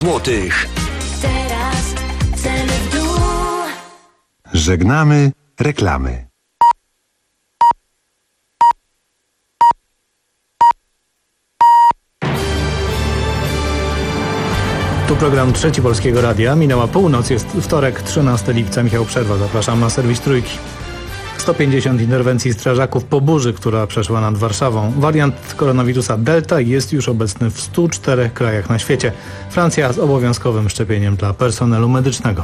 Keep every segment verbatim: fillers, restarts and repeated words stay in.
złotych. Teraz ceny w dół. Żegnamy reklamy. Tu program Trzeci Polskiego Radia. Minęła północ, jest wtorek, trzynastego lipca. Michał Przerwa, zapraszam na serwis Trójki. sto pięćdziesiąt interwencji strażaków po burzy, która przeszła nad Warszawą. Wariant koronawirusa Delta jest już obecny w stu czterech krajach na świecie. Francja z obowiązkowym szczepieniem dla personelu medycznego.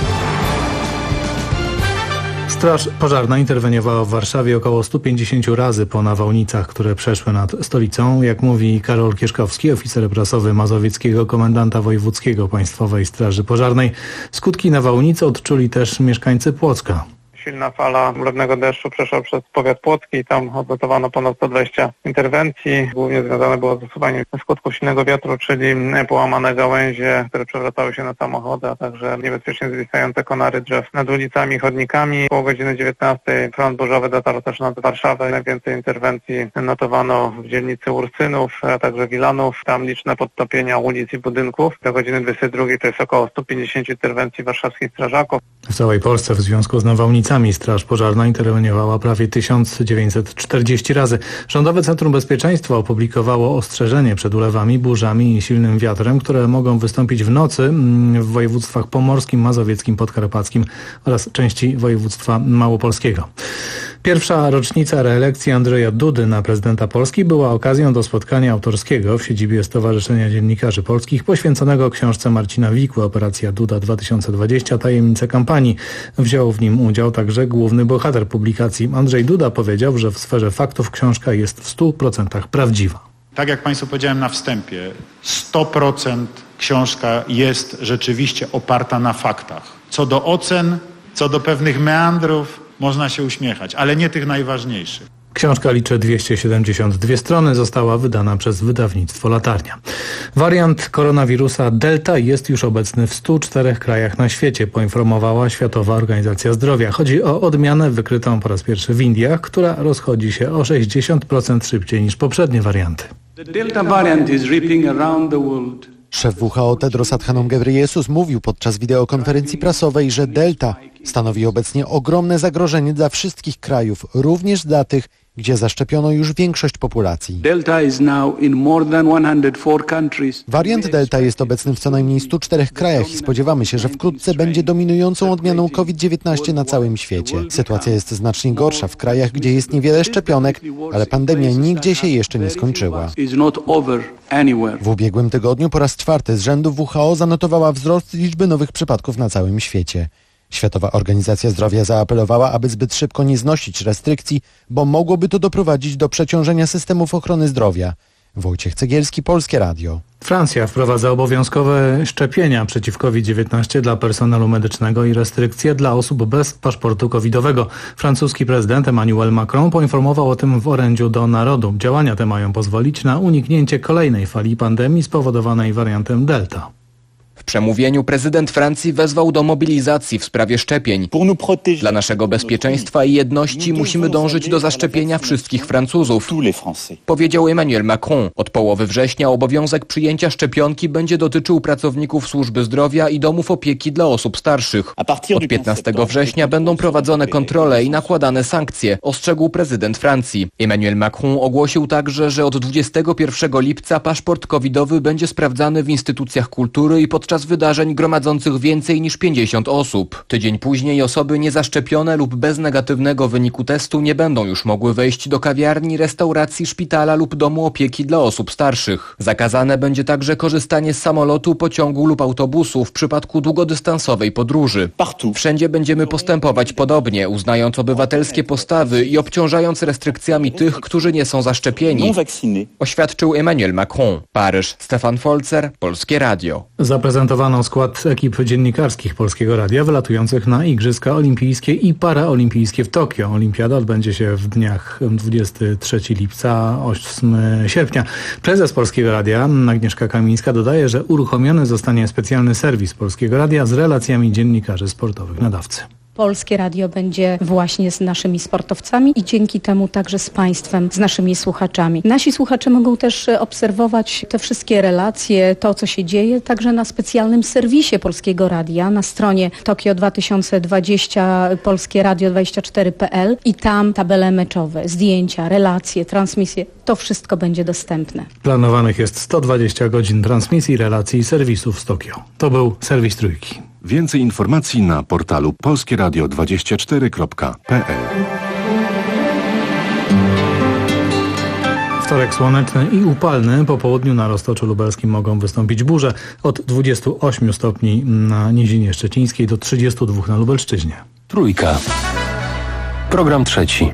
Straż pożarna interweniowała w Warszawie około stu pięćdziesięciu razy po nawałnicach, które przeszły nad stolicą. Jak mówi Karol Kieszkowski, oficer prasowy mazowieckiego komendanta wojewódzkiego Państwowej Straży Pożarnej, skutki nawałnicy odczuli też mieszkańcy Płocka. Silna fala ulewnego deszczu przeszła przez powiat płocki i tam odnotowano ponad sto dwadzieścia interwencji. Głównie związane było z usuwaniem skutków silnego wiatru, czyli połamane gałęzie, które przewracały się na samochody, a także niebezpiecznie zwisające konary drzew nad ulicami, chodnikami. Koło godziny dziewiętnastej front burzowy dotarł też nad Warszawę. Najwięcej interwencji notowano w dzielnicy Ursynów, a także Wilanów. Tam liczne podtopienia ulic i budynków. Do godziny dwudziestej drugiej to jest około stu pięćdziesięciu interwencji warszawskich strażaków. W całej Polsce w związku z nawałnicami Straż Pożarna interweniowała prawie tysiąc dziewięćset czterdzieści razy. Rządowe Centrum Bezpieczeństwa opublikowało ostrzeżenie przed ulewami, burzami i silnym wiatrem, które mogą wystąpić w nocy w województwach pomorskim, mazowieckim, podkarpackim oraz części województwa małopolskiego. Pierwsza rocznica reelekcji Andrzeja Dudy na prezydenta Polski była okazją do spotkania autorskiego w siedzibie Stowarzyszenia Dziennikarzy Polskich poświęconego książce Marcina Wikły Operacja Duda dwa tysiące dwadzieścia. Tajemnice kampanii. Wziął w nim udział także główny bohater publikacji. Andrzej Duda powiedział, że w sferze faktów książka jest w stu procentach prawdziwa. Tak jak Państwu powiedziałem na wstępie, sto procent książka jest rzeczywiście oparta na faktach. Co do ocen, co do pewnych meandrów można się uśmiechać, ale nie tych najważniejszych. Książka liczy dwieście siedemdziesiąt dwie strony, została wydana przez wydawnictwo Latarnia. Wariant koronawirusa Delta jest już obecny w stu czterech krajach na świecie, poinformowała Światowa Organizacja Zdrowia. Chodzi o odmianę wykrytą po raz pierwszy w Indiach, która rozchodzi się o sześćdziesiąt procent szybciej niż poprzednie warianty. Szef W H O Tedros Adhanom Ghebreyesus mówił podczas wideokonferencji prasowej, że Delta stanowi obecnie ogromne zagrożenie dla wszystkich krajów, również dla tych, gdzie zaszczepiono już większość populacji. Wariant Delta jest obecny w co najmniej stu czterech krajach i spodziewamy się, że wkrótce będzie dominującą odmianą COVID dziewiętnaście na całym świecie. Sytuacja jest znacznie gorsza w krajach, gdzie jest niewiele szczepionek, ale pandemia nigdzie się jeszcze nie skończyła. W ubiegłym tygodniu po raz czwarty z rzędu W H O zanotowała wzrost liczby nowych przypadków na całym świecie. Światowa Organizacja Zdrowia zaapelowała, aby zbyt szybko nie znosić restrykcji, bo mogłoby to doprowadzić do przeciążenia systemów ochrony zdrowia. Wojciech Cegielski, Polskie Radio. Francja wprowadza obowiązkowe szczepienia przeciw COVID dziewiętnaście dla personelu medycznego i restrykcje dla osób bez paszportu covidowego. Francuski prezydent Emmanuel Macron poinformował o tym w orędziu do narodu. Działania te mają pozwolić na uniknięcie kolejnej fali pandemii spowodowanej wariantem Delta. W przemówieniu prezydent Francji wezwał do mobilizacji w sprawie szczepień. Dla naszego bezpieczeństwa i jedności musimy dążyć do zaszczepienia wszystkich Francuzów, powiedział Emmanuel Macron. Od połowy września obowiązek przyjęcia szczepionki będzie dotyczył pracowników służby zdrowia i domów opieki dla osób starszych. Od piętnastego września będą prowadzone kontrole i nakładane sankcje, ostrzegł prezydent Francji. Emmanuel Macron ogłosił także, że od dwudziestego pierwszego lipca paszport covidowy będzie sprawdzany w instytucjach kultury i podczas wydarzeń gromadzących więcej niż pięćdziesiąt osób. Tydzień później osoby niezaszczepione lub bez negatywnego wyniku testu nie będą już mogły wejść do kawiarni, restauracji, szpitala lub domu opieki dla osób starszych. Zakazane będzie także korzystanie z samolotu, pociągu lub autobusu w przypadku długodystansowej podróży. Wszędzie będziemy postępować podobnie, uznając obywatelskie postawy i obciążając restrykcjami tych, którzy nie są zaszczepieni, oświadczył Emmanuel Macron. Paryż, Stefan Folzer, Polskie Radio. Zaprezentowano skład ekip dziennikarskich Polskiego Radia wylatujących na Igrzyska Olimpijskie i Paraolimpijskie w Tokio. Olimpiada odbędzie się w dniach dwudziestego trzeciego lipca, ósmego sierpnia. Prezes Polskiego Radia Agnieszka Kamińska dodaje, że uruchomiony zostanie specjalny serwis Polskiego Radia z relacjami dziennikarzy sportowych nadawcy. Polskie Radio będzie właśnie z naszymi sportowcami i dzięki temu także z państwem, z naszymi słuchaczami. Nasi słuchacze mogą też obserwować te wszystkie relacje, to co się dzieje, także na specjalnym serwisie Polskiego Radia, na stronie Tokio dwa tysiące dwadzieścia polskie radio dwadzieścia cztery kropka p l i tam tabele meczowe, zdjęcia, relacje, transmisje, to wszystko będzie dostępne. Planowanych jest sto dwadzieścia godzin transmisji, relacji i serwisów z Tokio. To był serwis Trójki. Więcej informacji na portalu polskie radio dwadzieścia cztery kropka p l. Wtorek słoneczny i upalny. Po południu na Roztoczu Lubelskim mogą wystąpić burze od dwudziestu ośmiu stopni na Nizinie Szczecińskiej do trzydziestu dwóch na Lubelszczyźnie. Trójka. Program trzeci.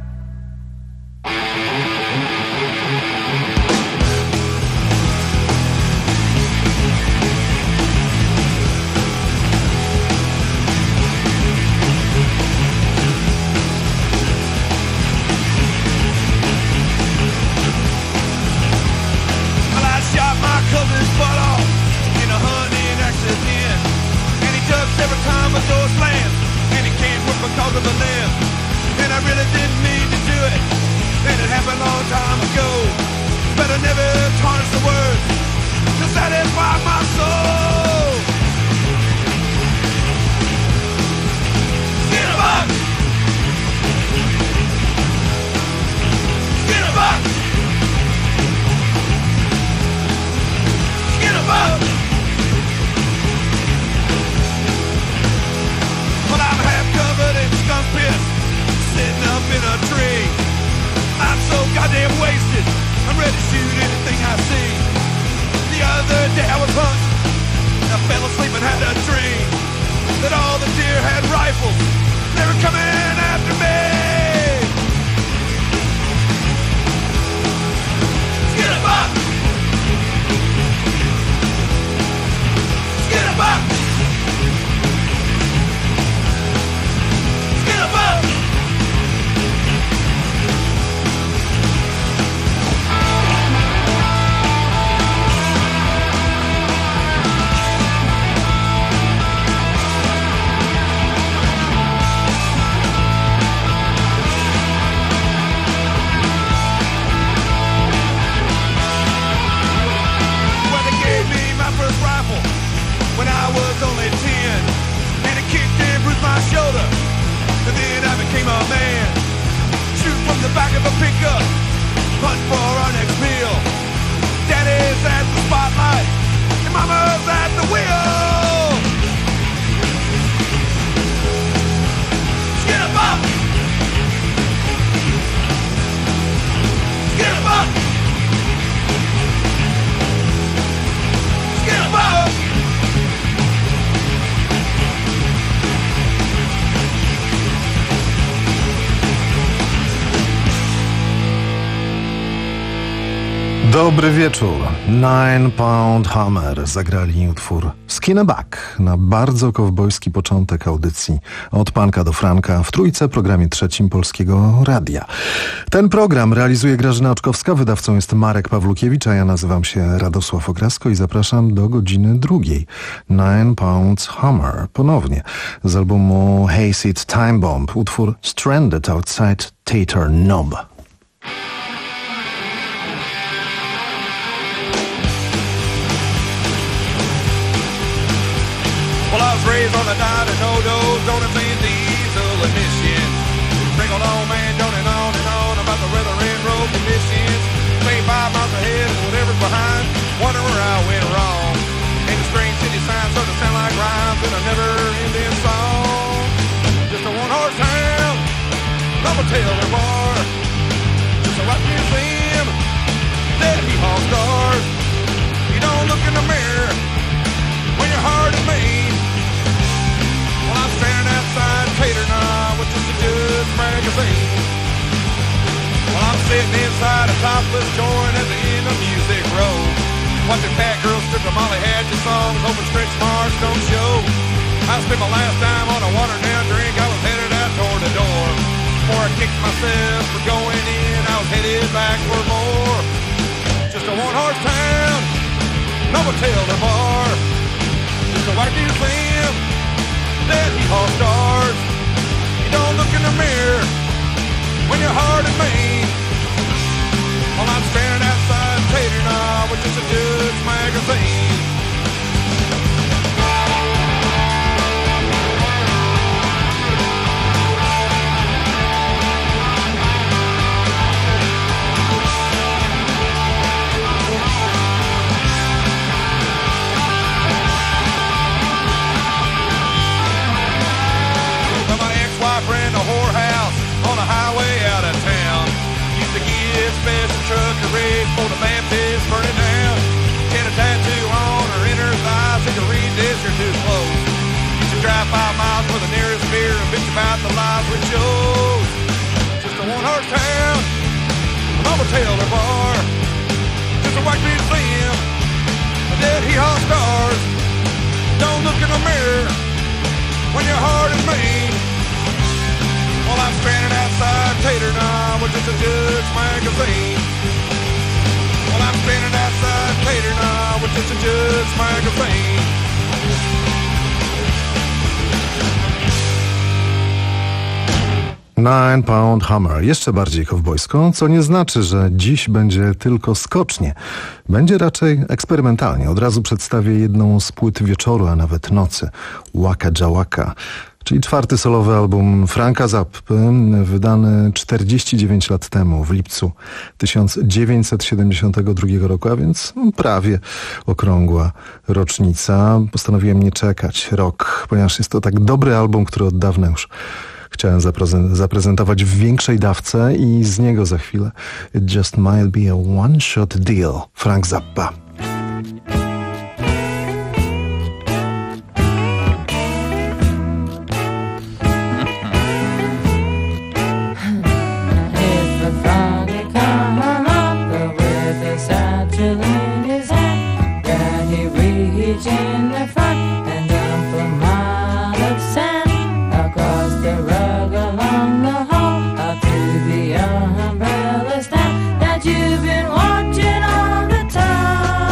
Dobry wieczór. Nine Pound Hammer zagrali utwór Skin a Back na bardzo kowbojski początek audycji od Panka do Franka w Trójce, programie trzecim Polskiego Radia. Ten program realizuje Grażyna Oczkowska, wydawcą jest Marek Pawlukiewicz, a ja nazywam się Radosław Okrasko i zapraszam do godziny drugiej. Nine Pound Hammer ponownie z albumu Hayseed Time Bomb, utwór Stranded Outside Tater Knob. Raised on the diet of no-dos, donuts and diesel emissions. Sprinkled on man, joning on and on about the weather and road conditions. Stay five miles ahead and whatever's behind, wonder where I went wrong. And the strange city signs start to sound like rhymes in a never-ending song. Just a one-horse town, double tailor bar. Just a rock museum, dead hee-haw stars. You don't look in the mirror when your heart is mean. Well, I'm staring outside Tater Knob with just a good magazine. Well, I'm sitting inside a topless joint at the end of Music Road, watching fat girls strip to Molly Hatchet songs, hoping stretch marks don't show. I spent my last time on a watered down drink. I was headed out toward the door. Before I kicked myself for going in, I was headed back for more. Just a one-horse town, no tailor bar. Just a white museum, dead hee-haw stars. it's a Judge magazine. Ran a whorehouse on a highway out of town. Used to get special truckery for the Baptist burning down. Had a tattoo on her inner thigh, said to read this, you're too close. Used to drive five miles for the nearest beer and bitch about the lives we chose. Just a one-horse town, a mama Taylor bar. Just a white museum, a dead hee-haw stars. Don't look in the mirror when your heart is mean. Well, I'm stranded outside Tater Knob with just a Judge magazine. Well, I'm stranded outside Tater Knob with just a Judge magazine. Nine Pound Hammer. Jeszcze bardziej kowbojsko, co nie znaczy, że dziś będzie tylko skocznie. Będzie raczej eksperymentalnie. Od razu przedstawię jedną z płyt wieczoru, a nawet nocy. Waka Jawaka. Czyli czwarty solowy album Franka Zappy, wydany czterdzieści dziewięć lat temu, w lipcu tysiąc dziewięćset siedemdziesiątego drugiego roku, a więc prawie okrągła rocznica. Postanowiłem nie czekać rok, ponieważ jest to tak dobry album, który od dawna już chciałem zaprezentować w większej dawce i z niego za chwilę It Just Might Be a One-Shot Deal. Frank Zappa. In the front and dump a mile of sand across the rug along the hall up to the umbrella stand that you've been watching all the time.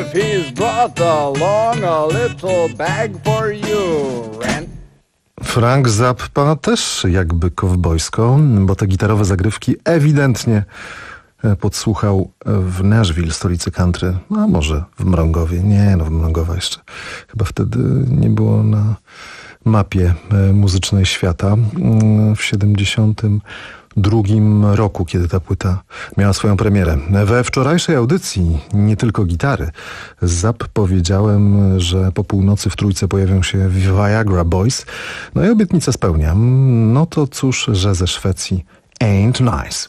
he's brought along a little bag for you. Rent. Frank Zappa też jakby kowbojsko, bo te gitarowe zagrywki ewidentnie podsłuchał w Nashville, stolicy country, a może w Mrągowie. Nie, no w Mrągowa jeszcze. Chyba wtedy nie było na mapie muzycznej świata. W siedemdziesiątym drugim roku, kiedy ta płyta miała swoją premierę. We wczorajszej audycji nie tylko gitary. Z Zapp powiedziałem, że po północy w Trójce pojawią się Viagra Boys. No i obietnicę spełniam. No to cóż, że ze Szwecji Ain't Nice.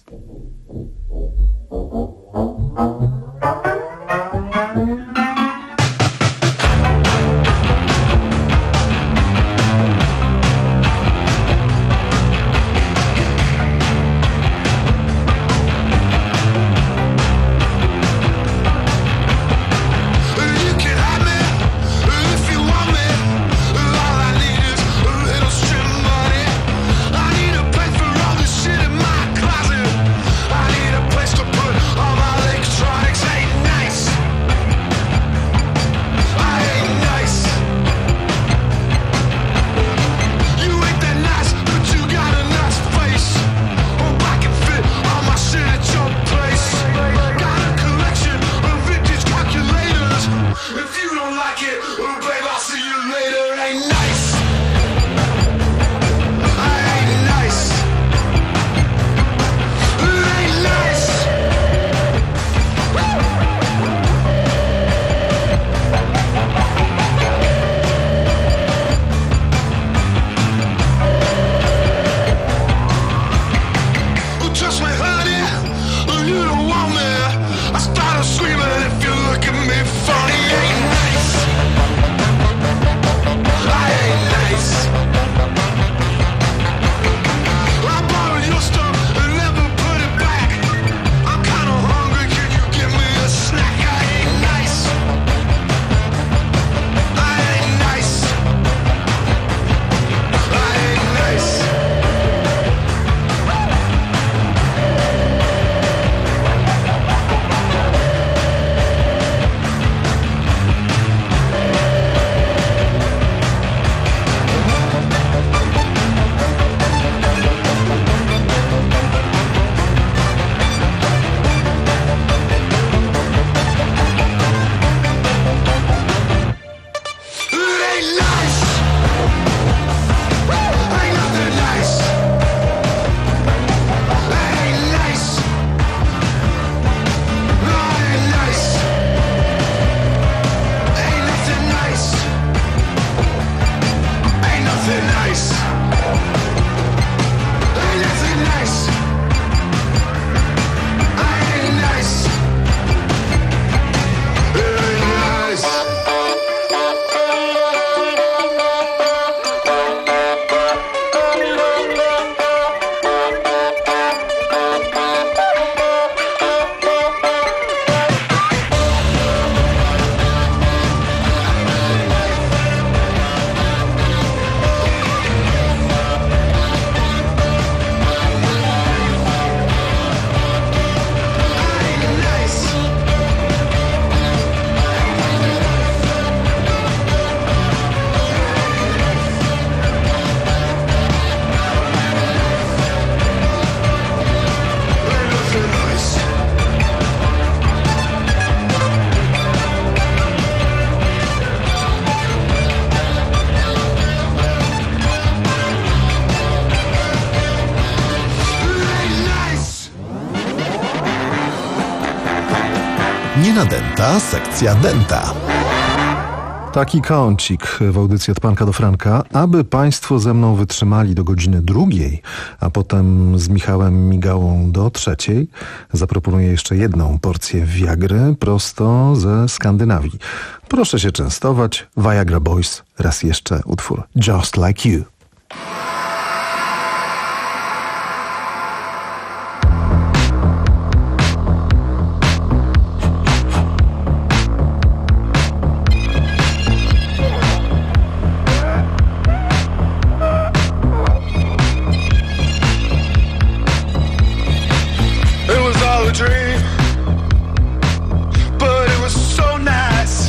Nie nadęta, sekcja denta. Taki kącik w audycji od Panka do Franka. Aby Państwo ze mną wytrzymali do godziny drugiej, a potem z Michałem Migałą do trzeciej, zaproponuję jeszcze jedną porcję Viagry prosto ze Skandynawii. Proszę się częstować. Viagra Boys, raz jeszcze utwór Just Like You. Dream, but it was so nice.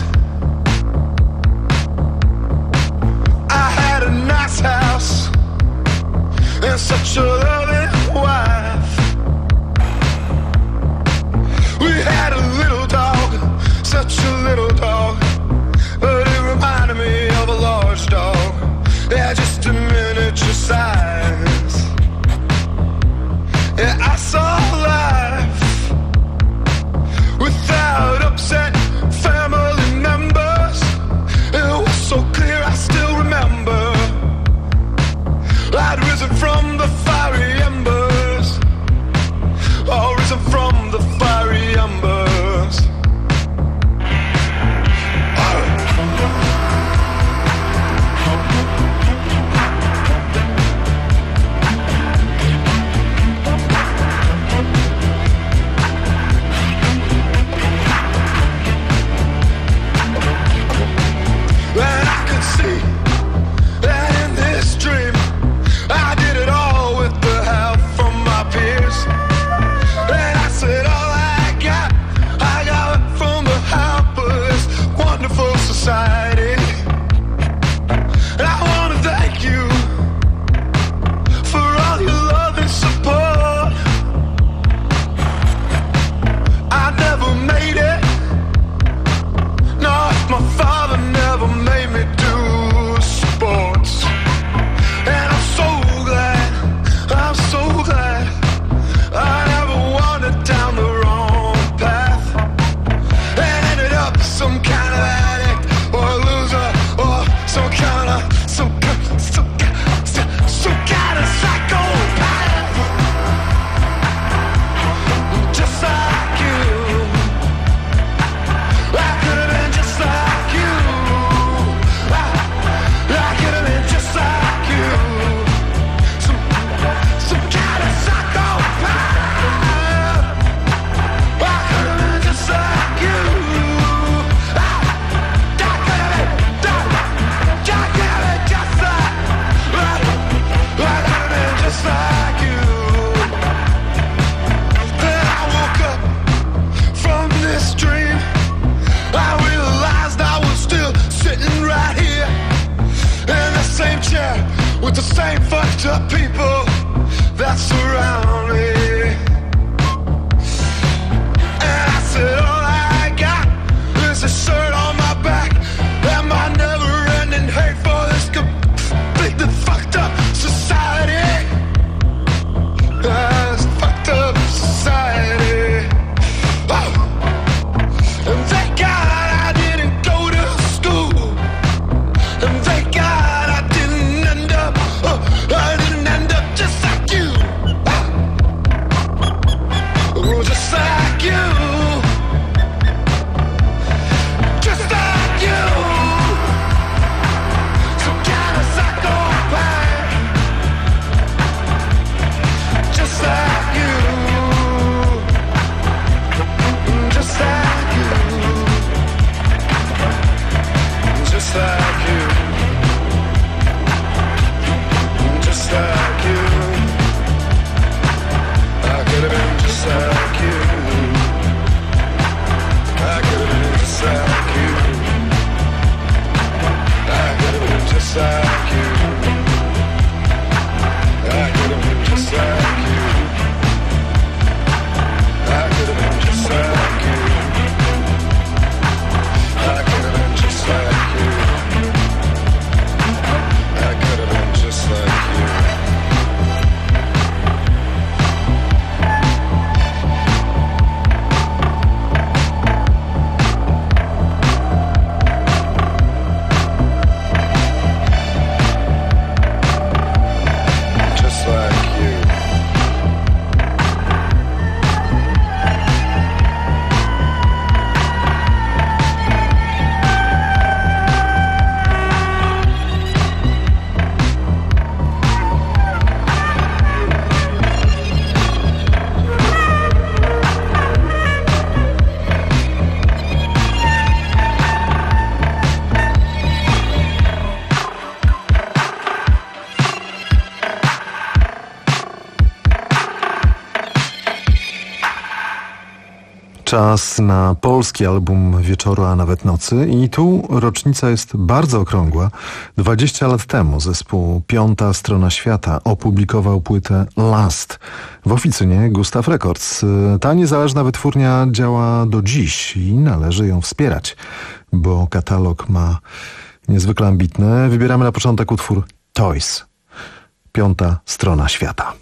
Czas na polski album wieczoru, a nawet nocy i tu rocznica jest bardzo okrągła. dwadzieścia lat temu zespół Piąta Strona Świata opublikował płytę Last w oficynie Gustav Records. Ta niezależna wytwórnia działa do dziś i należy ją wspierać, bo katalog ma niezwykle ambitny. Wybieramy na początek utwór Toys. Piąta Strona Świata.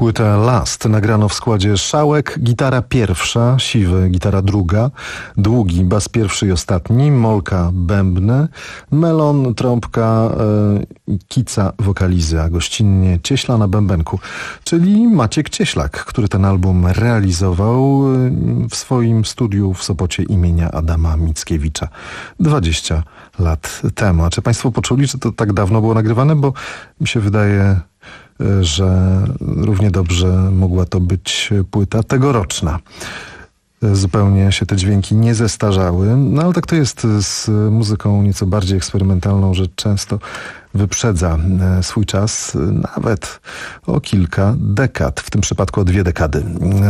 Płytę Last nagrano w składzie Szałek, gitara pierwsza, Siwy, gitara druga, Długi, bas pierwszy i ostatni, Molka, bębny, Melon, trąbka, e, Kica, wokalizy, a gościnnie Cieśla na bębenku, czyli Maciek Cieślak, który ten album realizował w swoim studiu w Sopocie imienia Adama Mickiewicza dwadzieścia lat temu. A czy państwo poczuli, że to tak dawno było nagrywane? Bo mi się wydaje, że równie dobrze mogła to być płyta tegoroczna. Zupełnie się te dźwięki nie zestarzały, no ale tak to jest z muzyką nieco bardziej eksperymentalną, że często wyprzedza swój czas nawet o kilka dekad, w tym przypadku o dwie dekady.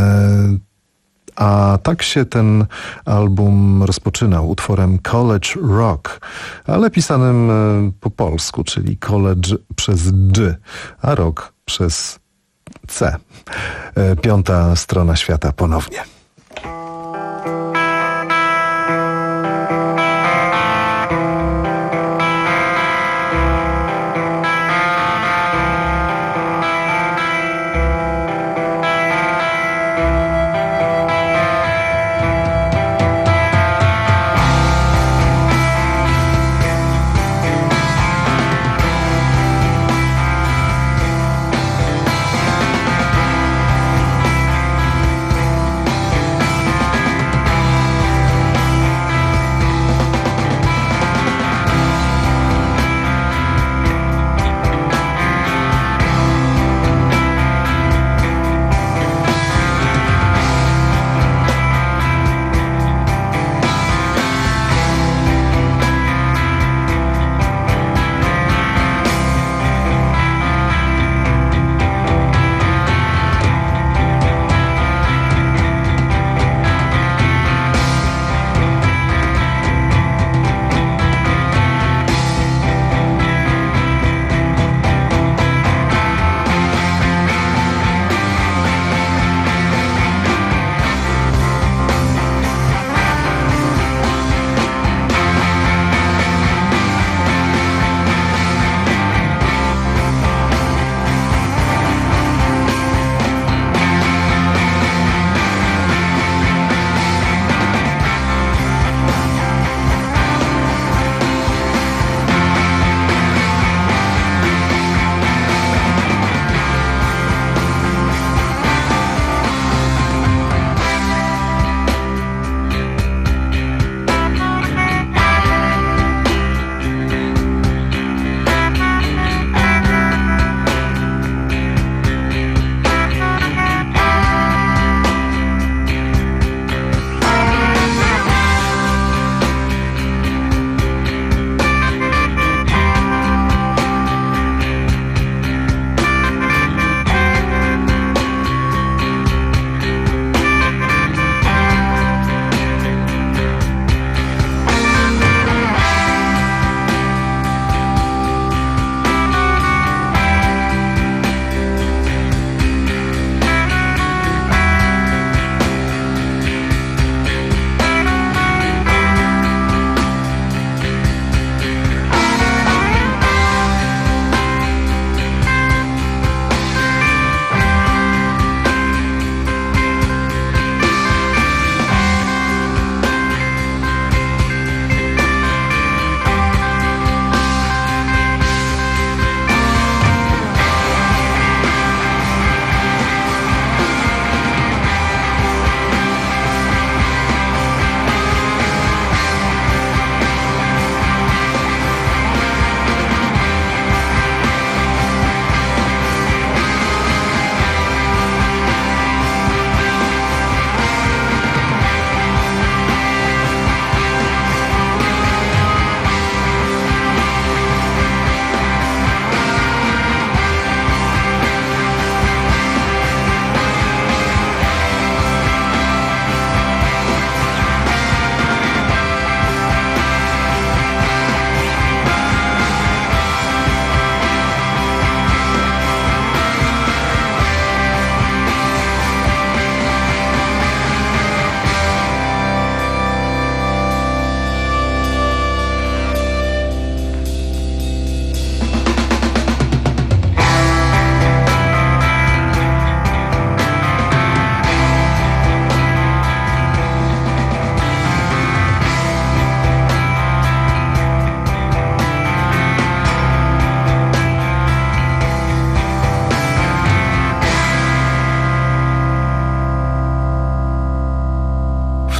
A tak się ten album rozpoczynał utworem College Rock, ale pisanym po polsku, czyli college przez G, a rock przez C. Piąta strona świata ponownie.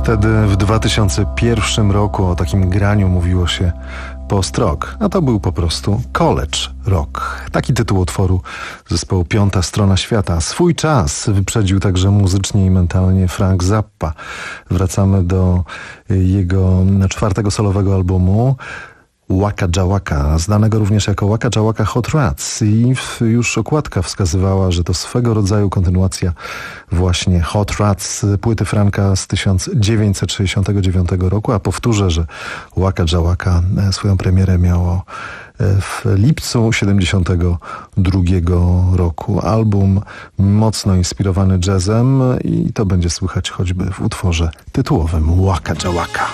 Wtedy w dwa tysiące pierwszym roku o takim graniu mówiło się post-rock, a to był po prostu college rock. Taki tytuł utworu zespołu Piąta Strona Świata. Swój czas wyprzedził także muzycznie i mentalnie Frank Zappa. Wracamy do jego czwartego solowego albumu Waka Jawaka, znanego również jako Waka Jawaka Hot Rats, i już okładka wskazywała, że to swego rodzaju kontynuacja właśnie Hot Rats, płyty Franka z tysiąc dziewięćset sześćdziesiątego dziewiątego roku, a powtórzę, że Waka Jawaka swoją premierę miało w lipcu siedemdziesiątego drugiego roku. Album mocno inspirowany jazzem i to będzie słychać choćby w utworze tytułowym Waka Jawaka.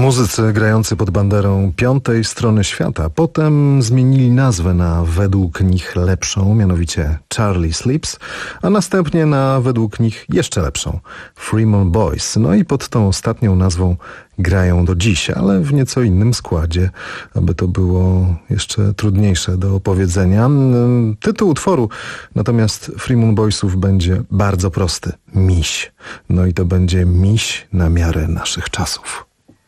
Muzycy grający pod banderą piątej strony świata potem zmienili nazwę na według nich lepszą, mianowicie Charlie Sleeps, a następnie na według nich jeszcze lepszą Fremont Boys. No i pod tą ostatnią nazwą grają do dziś, ale w nieco innym składzie, aby to było jeszcze trudniejsze do opowiedzenia. Tytuł utworu natomiast Fremont Boysów będzie bardzo prosty. Miś. No i to będzie miś na miarę naszych czasów.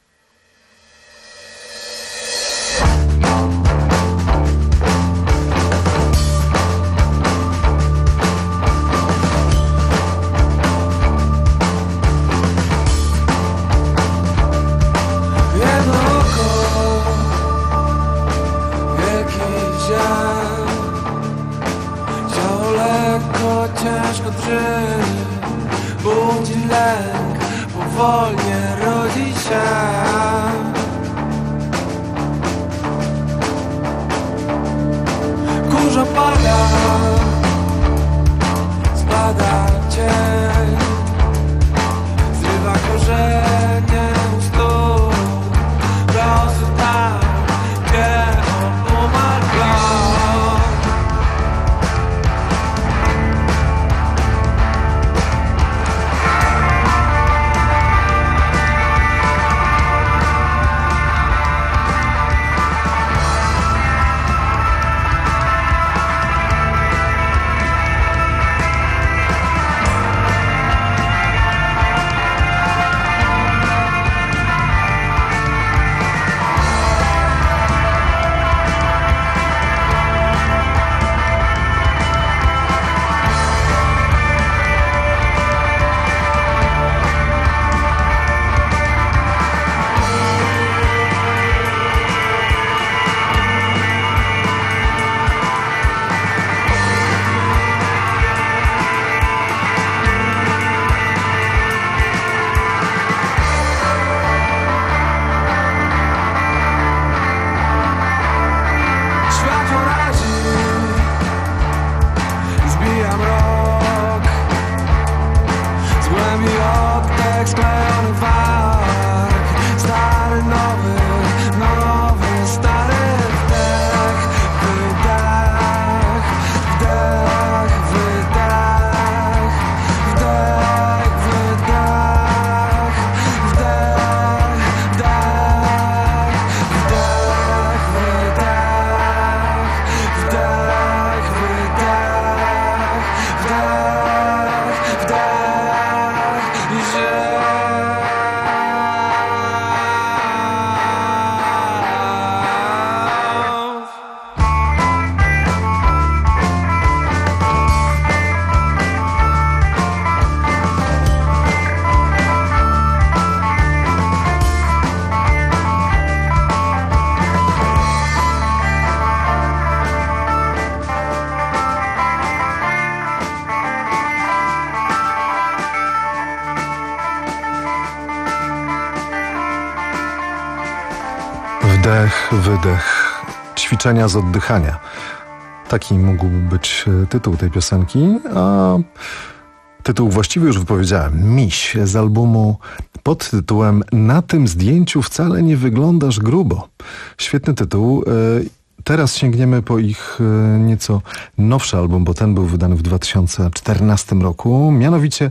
Ciężko drży, budzi lęk, powolnie rodzi się. Kurza pada, spada cień, zrywa korzenie u stóp, prosto tam, gdzie on umarł plan. Wdech, wydech, ćwiczenia z oddychania. Taki mógłby być tytuł tej piosenki, a tytuł właściwy już wypowiedziałem. Miś z albumu pod tytułem Na tym zdjęciu wcale nie wyglądasz grubo. Świetny tytuł. Teraz sięgniemy po ich nieco nowszy album, bo ten był wydany w dwa tysiące czternastym roku. Mianowicie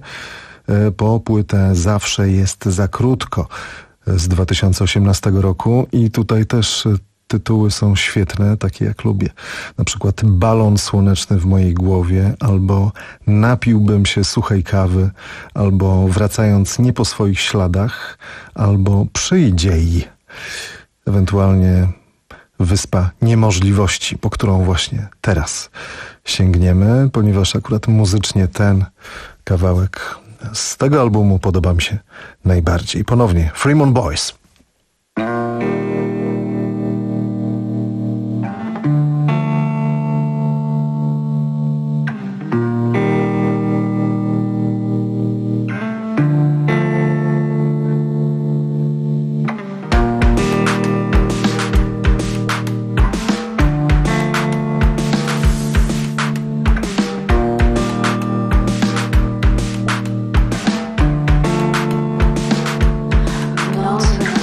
po płytę Zawsze jest za krótko z dwa tysiące osiemnastego roku i tutaj też tytuły są świetne, takie jak lubię. Na przykład Balon słoneczny w mojej głowie, albo Napiłbym się suchej kawy, albo Wracając nie po swoich śladach, albo Przyjdziej. Ewentualnie Wyspa Niemożliwości, po którą właśnie teraz sięgniemy, ponieważ akurat muzycznie ten kawałek z tego albumu podoba mi się najbardziej. Ponownie Fremont Boys. Lost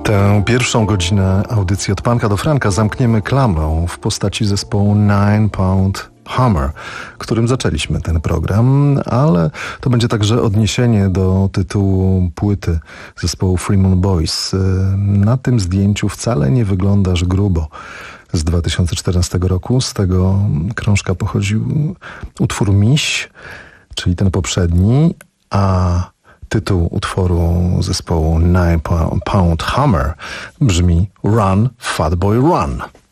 Tę pierwszą godzinę audycji Od Panka do Franka zamkniemy klamrą w postaci zespołu Nine Pound Hammer, którym zaczęliśmy ten program, ale to będzie także odniesienie do tytułu płyty zespołu Freeman Boys. Na tym zdjęciu wcale nie wyglądasz grubo. Z dwa tysiące czternastego roku z tego krążka pochodził utwór Miś, czyli ten poprzedni, a tytuł utworu zespołu Nine Pound Hammer brzmi Run, Fat Boy Run.